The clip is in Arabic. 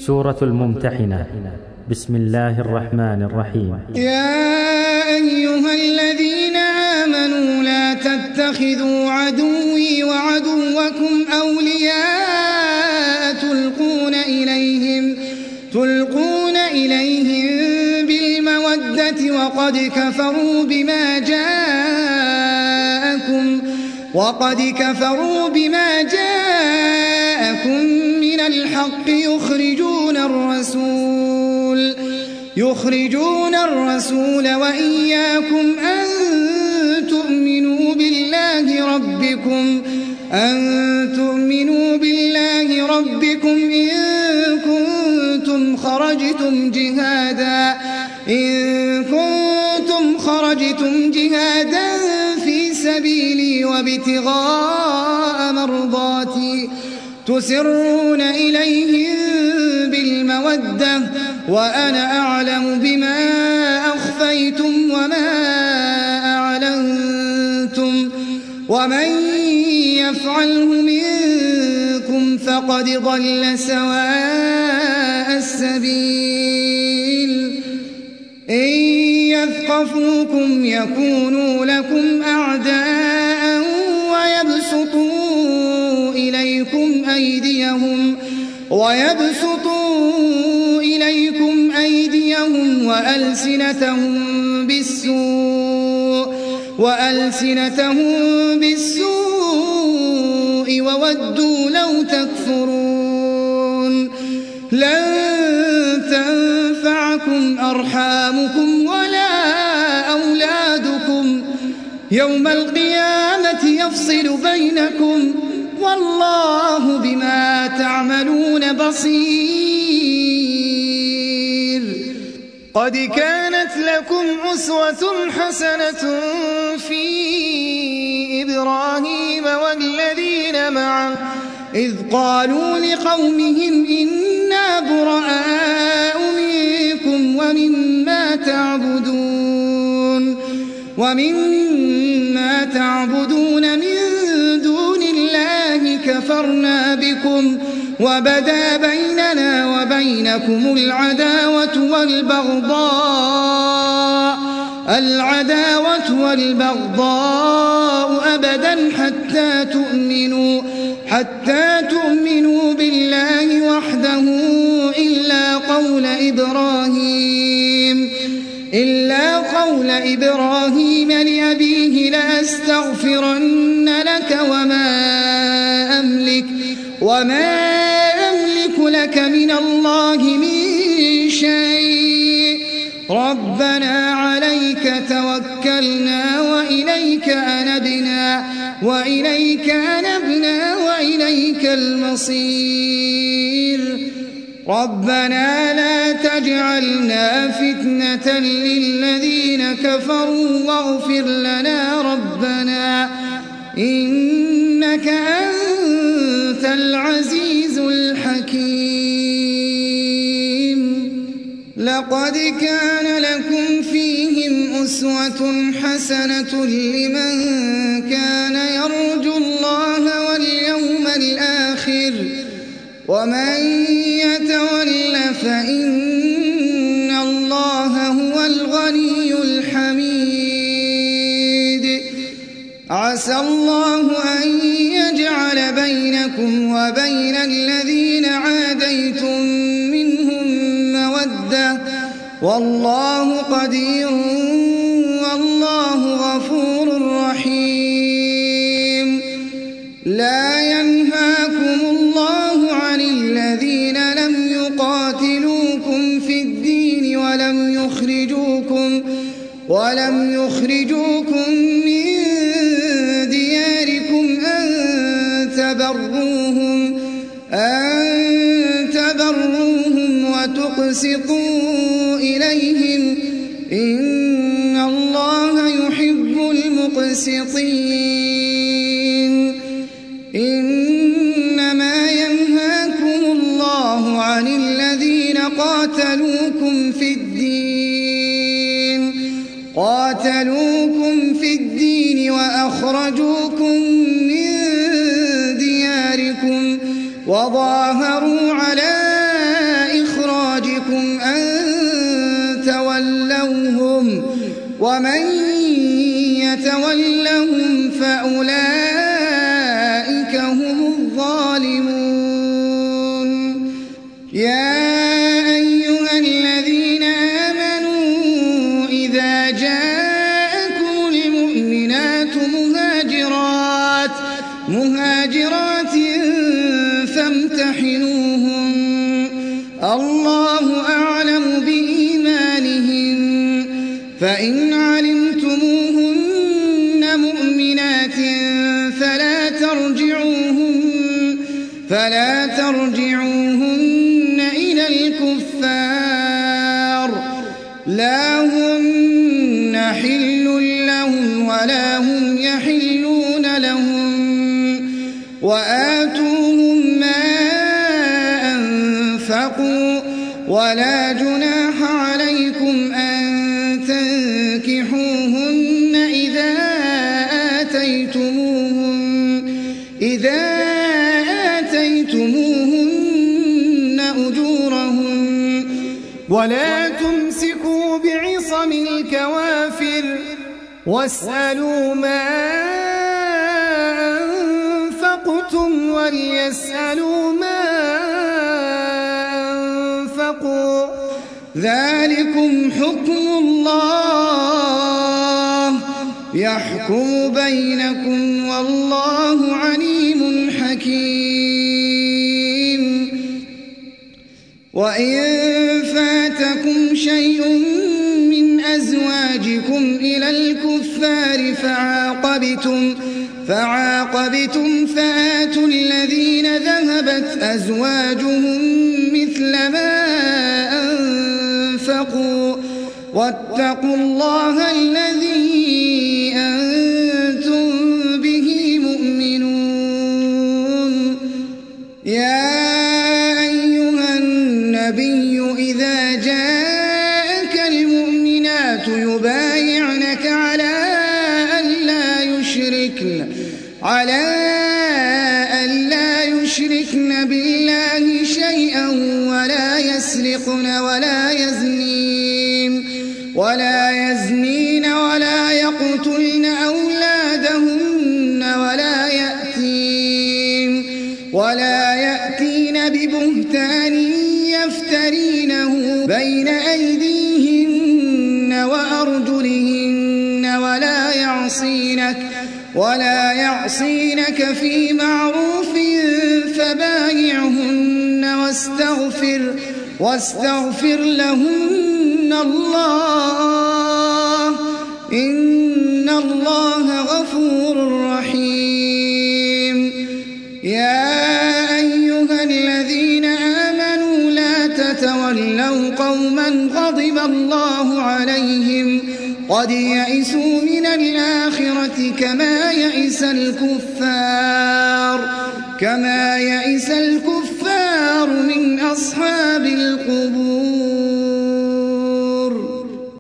سورة الممتحنة. بسم الله الرحمن الرحيم. يا أيها الذين آمنوا لا تتخذوا عدوي وعدوكم أولياء تلقون إليهم بالمودة وقد كفروا بما جاءكم من الحق يخرجون الرسول وإياكم أن تؤمنوا بالله ربكم إن كنتم خرجتم جهادا في سبيلي وابتغاء مرضاتي تسرون إليهم بالمودة وأنا أعلم بما أخفيتم وما أعلنتم ومن يفعله منكم فقد ضل سواء السبيل. إن يثقفوكم يكونوا لكم أعداء ويبسطوا إليكم أيديهم وألسنتهم بالسوء وودوا لو تكفرون. لن تنفعكم أرحامكم ولا أولادكم يوم القيامة يفصل بينكم والله بما تعملون بصير. قد كانت لكم أسوة حسنة في إبراهيم والذين معه إذ قالوا لقومهم إنا براء منكم ومما تعبدون من دون الله كفرنا بكم وبدا بيننا وبينكم العداوة والبغضاء أبدا حتى تؤمنوا بالله وحده إلا قول إبراهيم لأبيه لأستغفرن لك وما أملك لك من الله من شيء. ربنا عليك توكلنا وإليك أنبنا وإليك المصير. ربنا لا تجعلنا فتنة للذين كفروا واغفر لنا ربنا إنك أنت العزيز الحكيم. لقد كان لكم فيهم أسوة حسنة لمن كان يرجو الله واليوم الآخر ومن يتول فإن الله هو الغني الحميد. عسى الله أن يجعل بينكم وبين الذين عاديتم منهم مودة والله قدير والله غفور رحيم. لا ينهاكم الله عن الذين لم يقاتلوكم في الدين ولم يخرجوكم من دياركم أن تبروهم وتقسطوا إليهم إن الله يحب المقسطين. إنما ينهاكم الله عن الذين قاتلوكم في الدين وأخرجوكم من دياركم وظاهروا على ومن يتولهم فأولئك هم الظالمون. يا أيها الذين آمنوا إذا جاءكم المؤمنات مهاجرات فامتحنوهن الله أعلم بإيمانهن فإن علمتموهن مؤمنات فلا ترجعوهن إلى الكفار لا هن حل لهم ولا هم يحلون لهم وآتوهم ما أنفقوا ولا جناح عليكم أن تنكحوهن إذا آتيتموهن أجورهن ولا تمسكوا بعصم الكوافر واسألوا ما أنفقتم وليسألوا ما أنفقوا ذلكم حكم الله يحكم بينكم والله عليم حكيم. وإن فاتكم شيء من أزواجكم إلى الكفار فعاقبتم فآتوا الذين ذهبت أزواجهم مثل ما أنفقوا واتقوا الله الذي أنتم به مؤمنون. يا أيها النبي إذا جاءك المؤمنات يبايعنك على ألا يشركن بالله شيئا ولا يزنين ولا يقتلن أولادهن ولا يأتين ببهتان يفترينه بين أيديهن وأرجلهن ولا يعصينك في معروف فبايعهن واستغفر لهن الله إن الله غفور رحيم. يا أيها الذين آمنوا لا تتولوا قوما غضب الله عليهم قد يئسوا من الآخرة كما يئس الكفار من أصحاب القبور.